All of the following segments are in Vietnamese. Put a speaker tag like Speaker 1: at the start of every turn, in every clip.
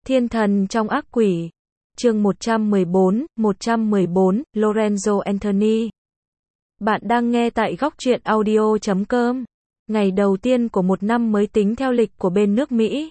Speaker 1: Thiên thần trong ác quỷ. Chương 114, Lorenzo Anthony. Bạn đang nghe tại góc truyện audio.com. Ngày đầu tiên của một năm mới tính theo lịch của bên nước Mỹ.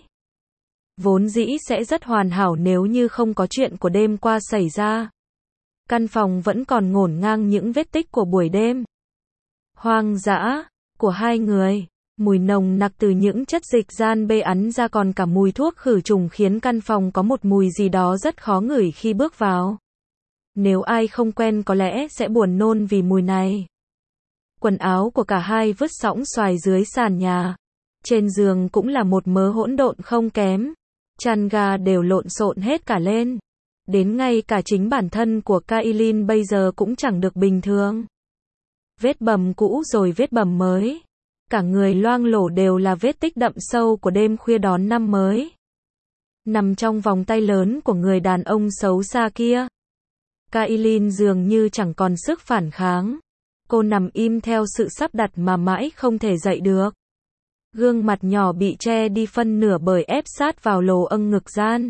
Speaker 1: Vốn dĩ sẽ rất hoàn hảo nếu như không có chuyện của đêm qua xảy ra. Căn phòng vẫn còn ngổn ngang những vết tích của buổi đêm hoang dã của hai người. Mùi nồng nặc từ những chất dịch gian bê ắn ra, còn cả mùi thuốc khử trùng khiến căn phòng có một mùi gì đó rất khó ngửi khi bước vào. Nếu ai không quen có lẽ sẽ buồn nôn vì mùi này. Quần áo của cả hai vứt sõng soài dưới sàn nhà. Trên giường cũng là một mớ hỗn độn không kém. Chăn ga đều lộn xộn hết cả lên. Đến ngay cả chính bản thân của Kailin bây giờ cũng chẳng được bình thường. Vết bầm cũ rồi vết bầm mới. Cả người loang lổ đều là vết tích đậm sâu của đêm khuya đón năm mới. Nằm trong vòng tay lớn của người đàn ông xấu xa kia. Kailin dường như chẳng còn sức phản kháng. Cô nằm im theo sự sắp đặt mà mãi không thể dậy được. Gương mặt nhỏ bị che đi phân nửa bởi ép sát vào lồ âng ngực gian.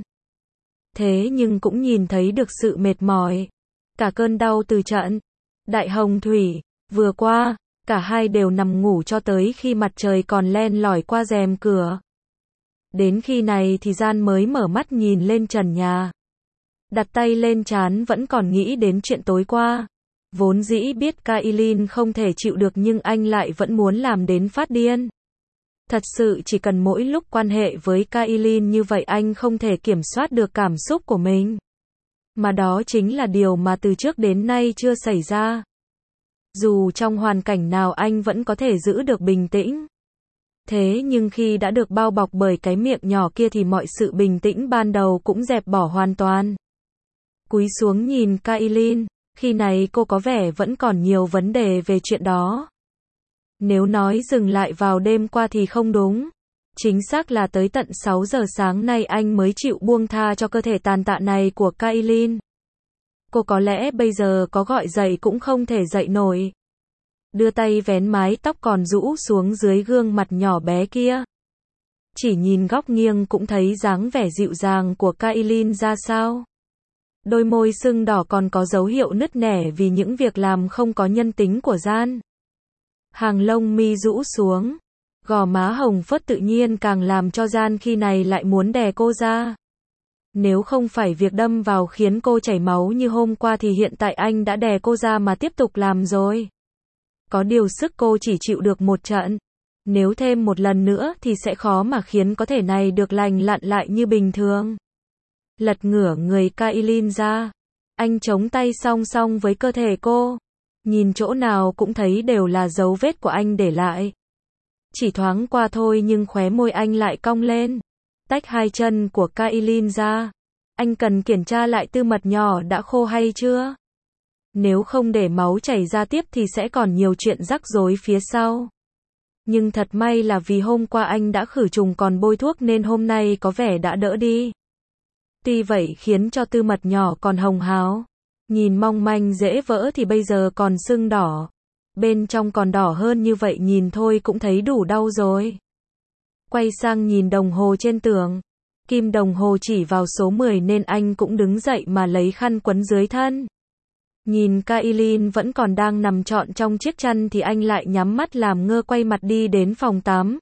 Speaker 1: Thế nhưng cũng nhìn thấy được sự mệt mỏi. Cả cơn đau từ trận Đại Hồng Thủy vừa qua. Cả hai đều nằm ngủ cho tới khi mặt trời còn len lỏi qua rèm cửa. Đến khi này thì Gian mới mở mắt nhìn lên trần nhà. Đặt tay lên trán, vẫn còn nghĩ đến chuyện tối qua. Vốn dĩ biết Kailin không thể chịu được nhưng anh lại vẫn muốn làm đến phát điên. Thật sự chỉ cần mỗi lúc quan hệ với Kailin như vậy anh không thể kiểm soát được cảm xúc của mình. Mà đó chính là điều mà từ trước đến nay chưa xảy ra. Dù trong hoàn cảnh nào anh vẫn có thể giữ được bình tĩnh. Thế nhưng khi đã được bao bọc bởi cái miệng nhỏ kia thì mọi sự bình tĩnh ban đầu cũng dẹp bỏ hoàn toàn. Cúi xuống nhìn Kailin, khi này cô có vẻ vẫn còn nhiều vấn đề về chuyện đó. Nếu nói dừng lại vào đêm qua thì không đúng. Chính xác là tới tận 6 giờ sáng nay anh mới chịu buông tha cho cơ thể tàn tạ này của Kailin. Cô có lẽ bây giờ có gọi dậy cũng không thể dậy nổi. Đưa tay vén mái tóc còn rũ xuống dưới gương mặt nhỏ bé kia. Chỉ nhìn góc nghiêng cũng thấy dáng vẻ dịu dàng của Kailin ra sao. Đôi môi sưng đỏ còn có dấu hiệu nứt nẻ vì những việc làm không có nhân tính của Gian. Hàng lông mi rũ xuống. Gò má hồng phớt tự nhiên càng làm cho Gian khi này lại muốn đè cô ra. Nếu không phải việc đâm vào khiến cô chảy máu như hôm qua thì hiện tại anh đã đè cô ra mà tiếp tục làm rồi. Có điều sức cô chỉ chịu được một trận. Nếu thêm một lần nữa thì sẽ khó mà khiến có thể này được lành lặn lại như bình thường. Lật ngửa người Kailin ra. Anh chống tay song song với cơ thể cô. Nhìn chỗ nào cũng thấy đều là dấu vết của anh để lại. Chỉ thoáng qua thôi nhưng khóe môi anh lại cong lên. Tách hai chân của Kailin ra. Anh cần kiểm tra lại tư mật nhỏ đã khô hay chưa. Nếu không để máu chảy ra tiếp thì sẽ còn nhiều chuyện rắc rối phía sau. Nhưng thật may là vì hôm qua anh đã khử trùng còn bôi thuốc nên hôm nay có vẻ đã đỡ đi. Tuy vậy khiến cho tư mật nhỏ còn hồng hào. Nhìn mong manh dễ vỡ thì bây giờ còn sưng đỏ. Bên trong còn đỏ hơn như vậy nhìn thôi cũng thấy đủ đau rồi. Quay sang nhìn đồng hồ trên tường. Kim đồng hồ chỉ vào số 10 nên anh cũng đứng dậy mà lấy khăn quấn dưới thân. Nhìn Kailin vẫn còn đang nằm trọn trong chiếc chăn thì anh lại nhắm mắt làm ngơ quay mặt đi đến phòng tắm.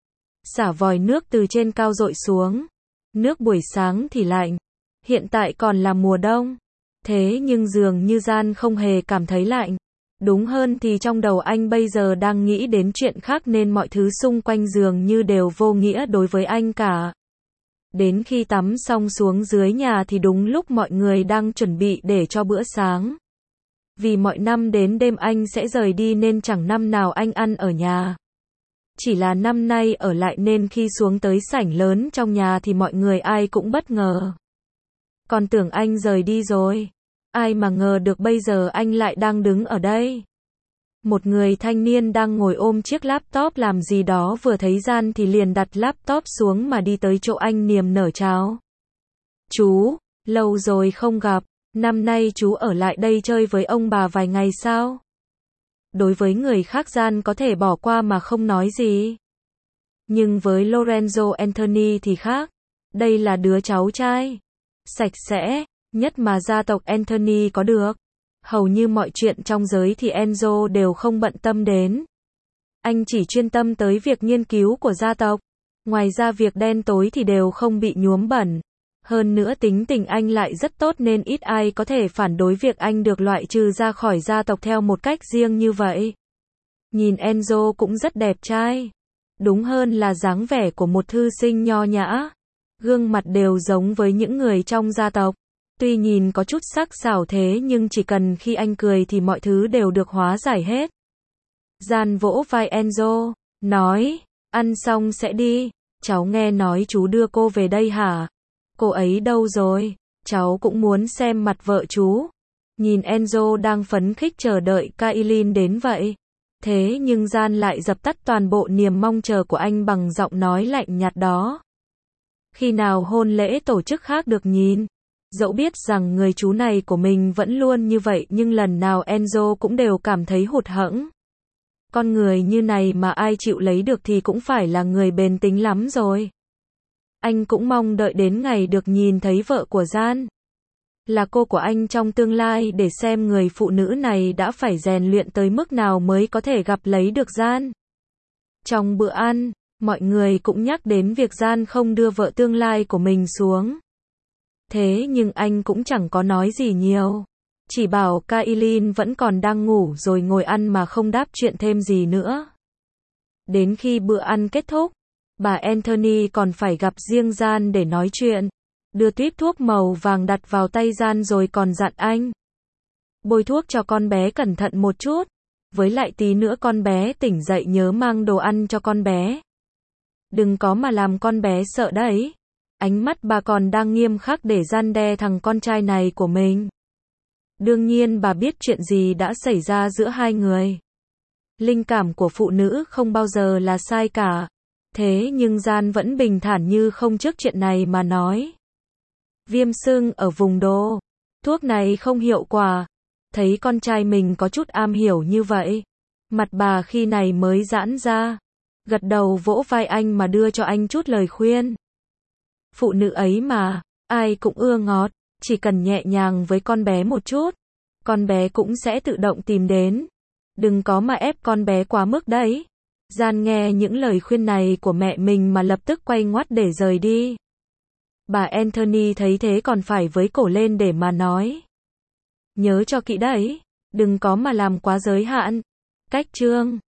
Speaker 1: Xả vòi nước từ trên cao dội xuống. Nước buổi sáng thì lạnh. Hiện tại còn là mùa đông. Thế nhưng dường như Gian không hề cảm thấy lạnh. Đúng hơn thì trong đầu anh bây giờ đang nghĩ đến chuyện khác nên mọi thứ xung quanh dường như đều vô nghĩa đối với anh cả. Đến khi tắm xong xuống dưới nhà thì đúng lúc mọi người đang chuẩn bị để cho bữa sáng. Vì mọi năm đến đêm anh sẽ rời đi nên chẳng năm nào anh ăn ở nhà. Chỉ là năm nay ở lại nên khi xuống tới sảnh lớn trong nhà thì mọi người ai cũng bất ngờ. Còn tưởng anh rời đi rồi. Ai mà ngờ được bây giờ anh lại đang đứng ở đây. Một người thanh niên đang ngồi ôm chiếc laptop làm gì đó vừa thấy Gian thì liền đặt laptop xuống mà đi tới chỗ anh niềm nở chào. Chú, lâu rồi không gặp, năm nay chú ở lại đây chơi với ông bà vài ngày sao? Đối với người khác Gian có thể bỏ qua mà không nói gì. Nhưng với Lorenzo Anthony thì khác. Đây là đứa cháu trai sạch sẽ nhất mà gia tộc Anthony có được. Hầu như mọi chuyện trong giới thì Enzo đều không bận tâm đến. Anh chỉ chuyên tâm tới việc nghiên cứu của gia tộc. Ngoài ra việc đen tối thì đều không bị nhuốm bẩn. Hơn nữa tính tình anh lại rất tốt nên ít ai có thể phản đối việc anh được loại trừ ra khỏi gia tộc theo một cách riêng như vậy. Nhìn Enzo cũng rất đẹp trai. Đúng hơn là dáng vẻ của một thư sinh nho nhã. Gương mặt đều giống với những người trong gia tộc. Tuy nhìn có chút sắc sảo thế nhưng chỉ cần khi anh cười thì mọi thứ đều được hóa giải hết. Gian vỗ vai Enzo, nói, ăn xong sẽ đi. Cháu nghe nói chú đưa cô về đây hả? Cô ấy đâu rồi? Cháu cũng muốn xem mặt vợ chú. Nhìn Enzo đang phấn khích chờ đợi Kailin đến vậy. Thế nhưng Gian lại dập tắt toàn bộ niềm mong chờ của anh bằng giọng nói lạnh nhạt đó. Khi nào hôn lễ tổ chức khác được nhìn? Dẫu biết rằng người chú này của mình vẫn luôn như vậy nhưng lần nào Enzo cũng đều cảm thấy hụt hẫng. Con người như này mà ai chịu lấy được thì cũng phải là người bền tính lắm rồi. Anh cũng mong đợi đến ngày được nhìn thấy vợ của Gian. Là cô của anh trong tương lai để xem người phụ nữ này đã phải rèn luyện tới mức nào mới có thể gặp lấy được Gian. Trong bữa ăn, mọi người cũng nhắc đến việc Gian không đưa vợ tương lai của mình xuống. Thế nhưng anh cũng chẳng có nói gì nhiều. Chỉ bảo Kailin vẫn còn đang ngủ rồi ngồi ăn mà không đáp chuyện thêm gì nữa. Đến khi bữa ăn kết thúc, bà Anthony còn phải gặp riêng Gian để nói chuyện. Đưa tuýp thuốc màu vàng đặt vào tay Gian rồi còn dặn anh. Bôi thuốc cho con bé cẩn thận một chút. Với lại tí nữa con bé tỉnh dậy nhớ mang đồ ăn cho con bé. Đừng có mà làm con bé sợ đấy. Ánh mắt bà còn đang nghiêm khắc để răn đe thằng con trai này của mình. Đương nhiên bà biết chuyện gì đã xảy ra giữa hai người. Linh cảm của phụ nữ không bao giờ là sai cả. Thế nhưng Gian vẫn bình thản như không trước chuyện này mà nói. Viêm sưng ở vùng đô. Thuốc này không hiệu quả. Thấy con trai mình có chút am hiểu như vậy. Mặt bà khi này mới giãn ra. Gật đầu vỗ vai anh mà đưa cho anh chút lời khuyên. Phụ nữ ấy mà, ai cũng ưa ngọt. Chỉ cần nhẹ nhàng với con bé một chút. Con bé cũng sẽ tự động tìm đến. Đừng có mà ép con bé quá mức đấy. Gian nghe những lời khuyên này của mẹ mình mà lập tức quay ngoắt để rời đi. Bà Anthony thấy thế còn phải với cổ lên để mà nói. Nhớ cho kỹ đấy, đừng có mà làm quá giới hạn. Cách chương